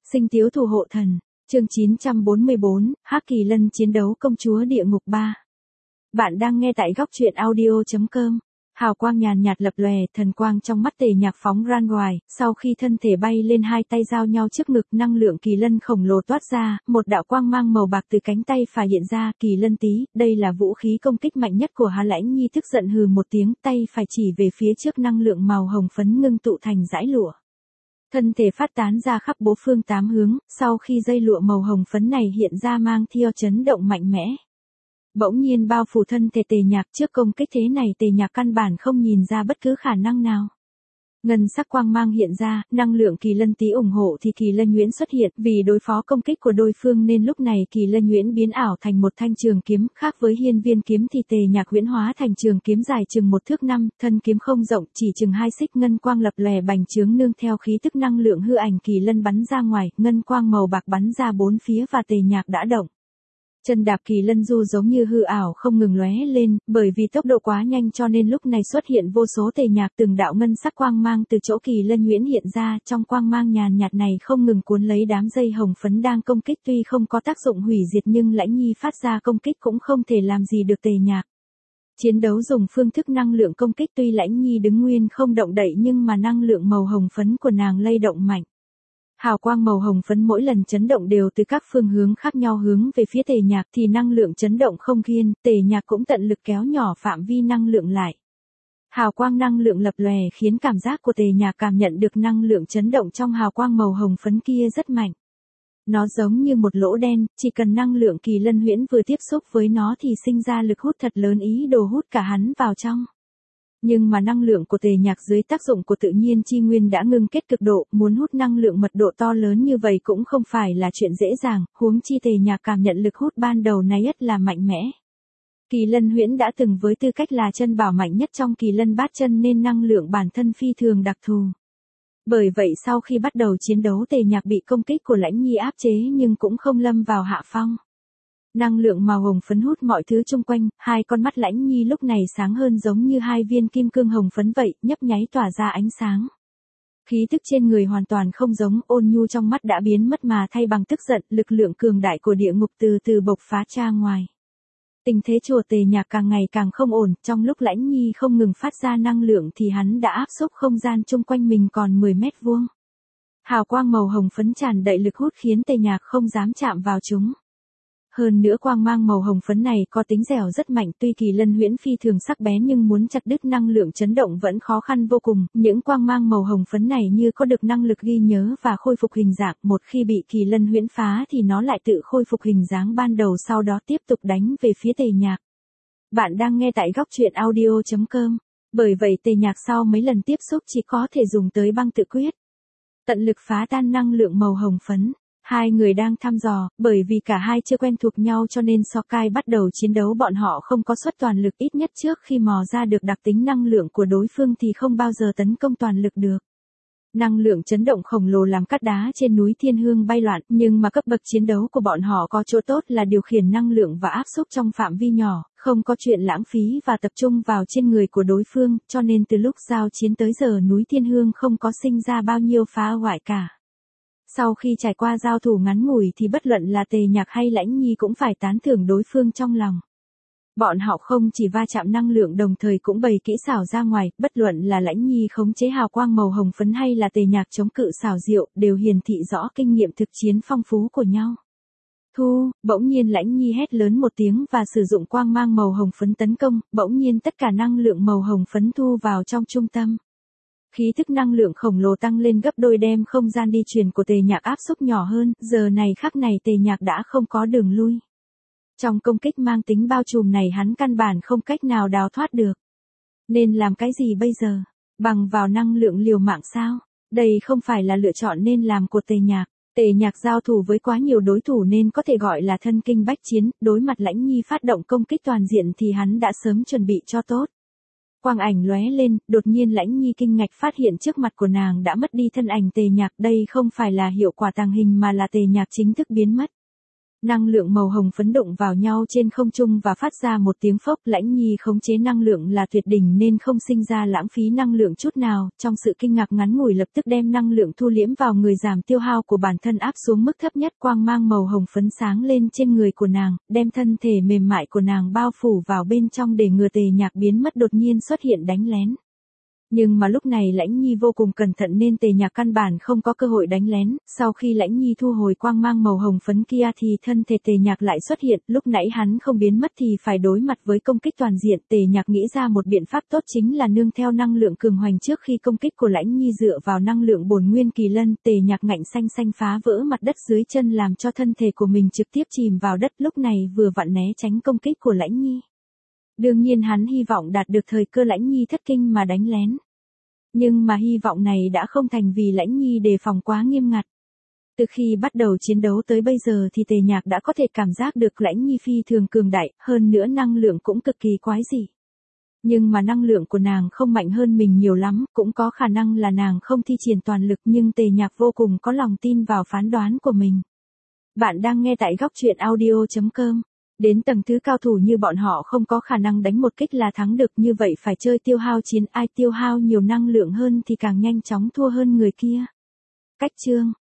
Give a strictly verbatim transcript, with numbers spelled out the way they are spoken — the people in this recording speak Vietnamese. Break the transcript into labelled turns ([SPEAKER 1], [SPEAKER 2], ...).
[SPEAKER 1] Sinh tiếu thủ hộ thần, chương chín trăm bốn mươi bốn, Hắc Kỳ Lân chiến đấu công chúa địa ngục ba. Bạn đang nghe tại góc truyện audio chấm com. Hào quang nhàn nhạt lập lòe, thần quang trong mắt Tề Nhạc phóng ra ngoài, sau khi thân thể bay lên hai tay giao nhau trước ngực, năng lượng kỳ lân khổng lồ toát ra, một đạo quang mang màu bạc từ cánh tay phải hiện ra, Kỳ Lân Tý, đây là vũ khí công kích mạnh nhất của Hà Lãnh Nhi, tức giận hừ một tiếng, tay phải chỉ về phía trước, năng lượng màu hồng phấn ngưng tụ thành dải lụa. Thân thể phát tán ra khắp bốn phương tám hướng, sau khi dây lụa màu hồng phấn này hiện ra mang theo chấn động mạnh mẽ. Bỗng nhiên bao phủ thân thể Tề Nhạc, trước công kích thế này Tề Nhạc căn bản không nhìn ra bất cứ khả năng nào. Ngân sắc quang mang hiện ra, năng lượng Kỳ Lân Tý ủng hộ thì Kỳ Lân Nhuyễn xuất hiện, vì đối phó công kích của đối phương nên lúc này Kỳ Lân Nhuyễn biến ảo thành một thanh trường kiếm, khác với Hiên Viên kiếm thì Tề Nhạc huyễn hóa thành trường kiếm dài chừng một thước năm, thân kiếm không rộng, chỉ chừng hai xích, ngân quang lập lòe bành trướng, nương theo khí tức năng lượng hư ảnh Kỳ Lân bắn ra ngoài, ngân quang màu bạc bắn ra bốn phía và Tề Nhạc đã động. Chân đạp Kỳ Lân Du giống như hư ảo không ngừng lóe lên, bởi vì tốc độ quá nhanh cho nên lúc này xuất hiện vô số Tề Nhạc, từng đạo ngân sắc quang mang từ chỗ Kỳ Lân Nhuyễn hiện ra, trong quang mang nhàn nhạt này không ngừng cuốn lấy đám dây hồng phấn đang công kích, tuy không có tác dụng hủy diệt nhưng Lãnh Nhi phát ra công kích cũng không thể làm gì được Tề Nhạc. Chiến đấu dùng phương thức năng lượng công kích, tuy Lãnh Nhi đứng nguyên không động đậy nhưng mà năng lượng màu hồng phấn của nàng lay động mạnh. Hào quang màu hồng phấn mỗi lần chấn động đều từ các phương hướng khác nhau hướng về phía Tề Nhạc, thì năng lượng chấn động không kiên, Tề Nhạc cũng tận lực kéo nhỏ phạm vi năng lượng lại. Hào quang năng lượng lập lòe khiến cảm giác của Tề Nhạc cảm nhận được năng lượng chấn động trong hào quang màu hồng phấn kia rất mạnh. Nó giống như một lỗ đen, chỉ cần năng lượng Kỳ Lân Huyễn vừa tiếp xúc với nó thì sinh ra lực hút thật lớn, ý đồ hút cả hắn vào trong. Nhưng mà năng lượng của Tề Nhạc dưới tác dụng của tự nhiên chi nguyên đã ngưng kết cực độ, muốn hút năng lượng mật độ to lớn như vậy cũng không phải là chuyện dễ dàng, huống chi Tề Nhạc cảm nhận lực hút ban đầu này rất là mạnh mẽ. Kỳ Lân Huyễn đã từng với tư cách là chân bảo mạnh nhất trong Kỳ Lân Bát Chân nên năng lượng bản thân phi thường đặc thù. Bởi vậy sau khi bắt đầu chiến đấu Tề Nhạc bị công kích của Lãnh Nhi áp chế nhưng cũng không lâm vào hạ phong. Năng lượng màu hồng phấn hút mọi thứ chung quanh, hai con mắt Lãnh Nhi lúc này sáng hơn giống như hai viên kim cương hồng phấn vậy, nhấp nháy tỏa ra ánh sáng. Khí tức trên người hoàn toàn không giống, ôn nhu trong mắt đã biến mất mà thay bằng tức giận, lực lượng cường đại của địa ngục từ từ bộc phá ra ngoài. Tình thế chùa Tề Nhạc càng ngày càng không ổn, trong lúc Lãnh Nhi không ngừng phát ra năng lượng thì hắn đã áp xúc không gian chung quanh mình còn mười mét vuông. Hào quang màu hồng phấn tràn đầy lực hút khiến Tề Nhạc không dám chạm vào chúng. Hơn nữa quang mang màu hồng phấn này có tính dẻo rất mạnh, tuy Kỳ Lân Huyễn phi thường sắc bén nhưng muốn chặt đứt năng lượng chấn động vẫn khó khăn vô cùng, những quang mang màu hồng phấn này như có được năng lực ghi nhớ và khôi phục hình dạng, một khi bị Kỳ Lân Huyễn phá thì nó lại tự khôi phục hình dáng ban đầu sau đó tiếp tục đánh về phía Tề Nhạc. Bạn đang nghe tại góc truyện audio chấm com, bởi vậy Tề Nhạc sau mấy lần tiếp xúc chỉ có thể dùng tới băng tự quyết. Tận lực phá tan năng lượng màu hồng phấn. Hai người đang thăm dò, bởi vì cả hai chưa quen thuộc nhau cho nên sau khi bắt đầu chiến đấu bọn họ không có xuất toàn lực, ít nhất trước khi mò ra được đặc tính năng lượng của đối phương thì không bao giờ tấn công toàn lực được. Năng lượng chấn động khổng lồ làm cát đá trên núi Thiên Hương bay loạn, nhưng mà cấp bậc chiến đấu của bọn họ có chỗ tốt là điều khiển năng lượng và áp xúc trong phạm vi nhỏ, không có chuyện lãng phí và tập trung vào trên người của đối phương, cho nên từ lúc giao chiến tới giờ núi Thiên Hương không có sinh ra bao nhiêu phá hoại cả. Sau khi trải qua giao thủ ngắn ngủi thì bất luận là Tề Nhạc hay Lãnh Nhi cũng phải tán thưởng đối phương trong lòng. Bọn họ không chỉ va chạm năng lượng đồng thời cũng bày kỹ xảo ra ngoài, bất luận là Lãnh Nhi khống chế hào quang màu hồng phấn hay là Tề Nhạc chống cự xảo diệu, đều hiển thị rõ kinh nghiệm thực chiến phong phú của nhau. Thu, bỗng nhiên Lãnh Nhi hét lớn một tiếng và sử dụng quang mang màu hồng phấn tấn công, bỗng nhiên tất cả năng lượng màu hồng phấn thu vào trong trung tâm. Khí thức năng lượng khổng lồ tăng lên gấp đôi đem không gian đi truyền của Tề Nhạc áp xúc nhỏ hơn, giờ này khắc này Tề Nhạc đã không có đường lui. Trong công kích mang tính bao trùm này hắn căn bản không cách nào đào thoát được. Nên làm cái gì bây giờ? Bằng vào năng lượng liều mạng sao? Đây không phải là lựa chọn nên làm của Tề Nhạc. Tề Nhạc giao thủ với quá nhiều đối thủ nên có thể gọi là thân kinh bách chiến, đối mặt Lãnh Nhi phát động công kích toàn diện thì hắn đã sớm chuẩn bị cho tốt. Quang ảnh lóe lên, đột nhiên Lãnh Nhi kinh ngạc phát hiện trước mặt của nàng đã mất đi thân ảnh Tề Nhạc, đây không phải là hiệu quả tàng hình mà là Tề Nhạc chính thức biến mất. Năng lượng màu hồng phấn đụng vào nhau trên không trung và phát ra một tiếng phốc. Lãnh Nhi khống chế năng lượng là tuyệt đỉnh nên không sinh ra lãng phí năng lượng chút nào, trong sự kinh ngạc ngắn ngủi lập tức đem năng lượng thu liễm vào người, giảm tiêu hao của bản thân áp xuống mức thấp nhất. Quang mang màu hồng phấn sáng lên trên người của nàng, đem thân thể mềm mại của nàng bao phủ vào bên trong để ngừa Tề Nhạc biến mất đột nhiên xuất hiện đánh lén. Nhưng mà lúc này Lãnh Nhi vô cùng cẩn thận nên Tề Nhạc căn bản không có cơ hội đánh lén. Sau khi Lãnh Nhi thu hồi quang mang màu hồng phấn kia thì thân thể Tề Nhạc lại xuất hiện, lúc nãy hắn không biến mất thì phải đối mặt với công kích toàn diện. Tề Nhạc nghĩ ra một biện pháp tốt, chính là nương theo năng lượng cường hoành trước khi công kích của Lãnh Nhi dựa vào năng lượng bổn nguyên kỳ lân. Tề Nhạc ngạnh xanh xanh phá vỡ mặt đất dưới chân làm cho thân thể của mình trực tiếp chìm vào đất, lúc này vừa vặn né tránh công kích của Lãnh Nhi. Đương nhiên hắn hy vọng đạt được thời cơ Lãnh Nhi thất kinh mà đánh lén. Nhưng mà hy vọng này đã không thành vì Lãnh Nhi đề phòng quá nghiêm ngặt. Từ khi bắt đầu chiến đấu tới bây giờ thì Tề Nhạc đã có thể cảm giác được Lãnh Nhi phi thường cường đại, hơn nữa năng lượng cũng cực kỳ quái dị. Nhưng mà năng lượng của nàng không mạnh hơn mình nhiều lắm, cũng có khả năng là nàng không thi triển toàn lực, nhưng Tề Nhạc vô cùng có lòng tin vào phán đoán của mình. Bạn đang nghe tại góc truyện audio chấm com. Đến tầng thứ cao thủ như bọn họ không có khả năng đánh một kích là thắng được, như vậy phải chơi tiêu hao chiến, ai tiêu hao nhiều năng lượng hơn thì càng nhanh chóng thua hơn người kia. Cách chương